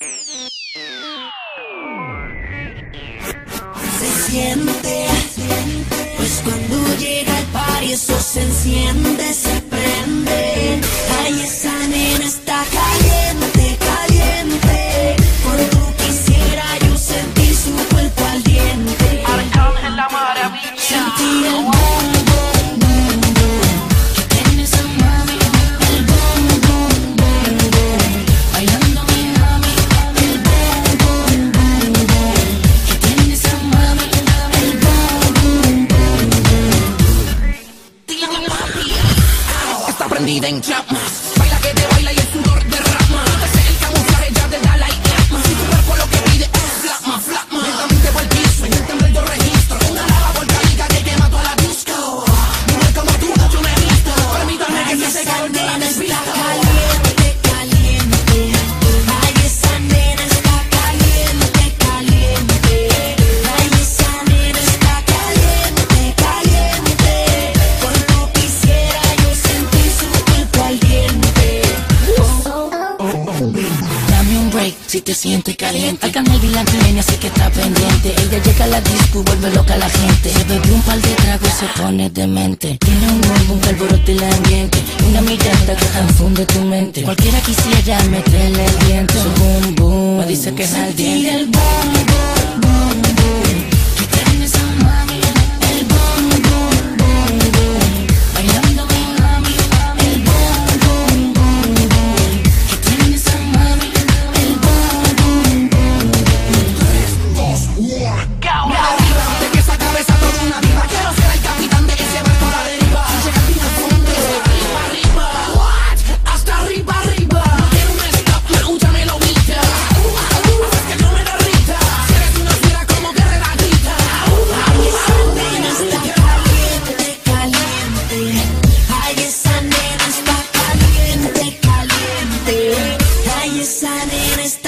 Se siente, pues cuando llega el party eso se enciende, se prende. Ay, esa nena está caliente, caliente. Cuando quisiera yo sentir su cuerpo al diente. Arcángel la maravilla. Sentir el boom, boom, boom, boom que tiene esa mami. El boom, boom, boom, boom bailando mi mami. El boom, boom, boom, boom que tiene esa mami. El boom, boom, boom, boom. Dile papi. Está prendida en llamas. Baila que te baila y el sudor derrama. Este es el camuflaje ya de Dalai Lama. Si tu cuerpo lo que pide es flama, flama. Lentamente por el piso y el temblor yo registro. Una lava volcánica que quema toda la disco. Mujer como tú, yo me he visto. Permítame que se seque el nena Está caliente, caliente. Ay, esa nena está caliente, caliente. Ay, esa nena está caliente, caliente. Cuando quisiera yo sentir su cuerpo al diente. Dame un break si te sientes caliente. Arcángel y la nena así que está pendiente. Ella llega a la disco y vuelve loca a la gente. Se bebe un par de tragos y se pone demente. Tiene un boom que alborote el ambiente. Una mirada que confunde tu mente. Cualquiera quisiera meterle el diente. Su boom boom me dice que es al Sentir diente. el boom, boom, boom, boom que tiene esa mami. El boom, boom, boom, boom bailando mi mami. El boom, boom, boom, boom que tiene esa mami. El boom, boom, boom, De que esa cabeza toda una diva. Quiero ser el capitán de ese barco a la deriva. Llega bien al fondo, arriba, arriba. What? Hasta arriba, arriba. No quiero un stop, escúchame lo grita. Haces que yo me derrita. Si eres una fiera como guerrera grita. Ay, esa nena está caliente, caliente. Ay, esa nena está caliente, caliente. Ay, esa nena está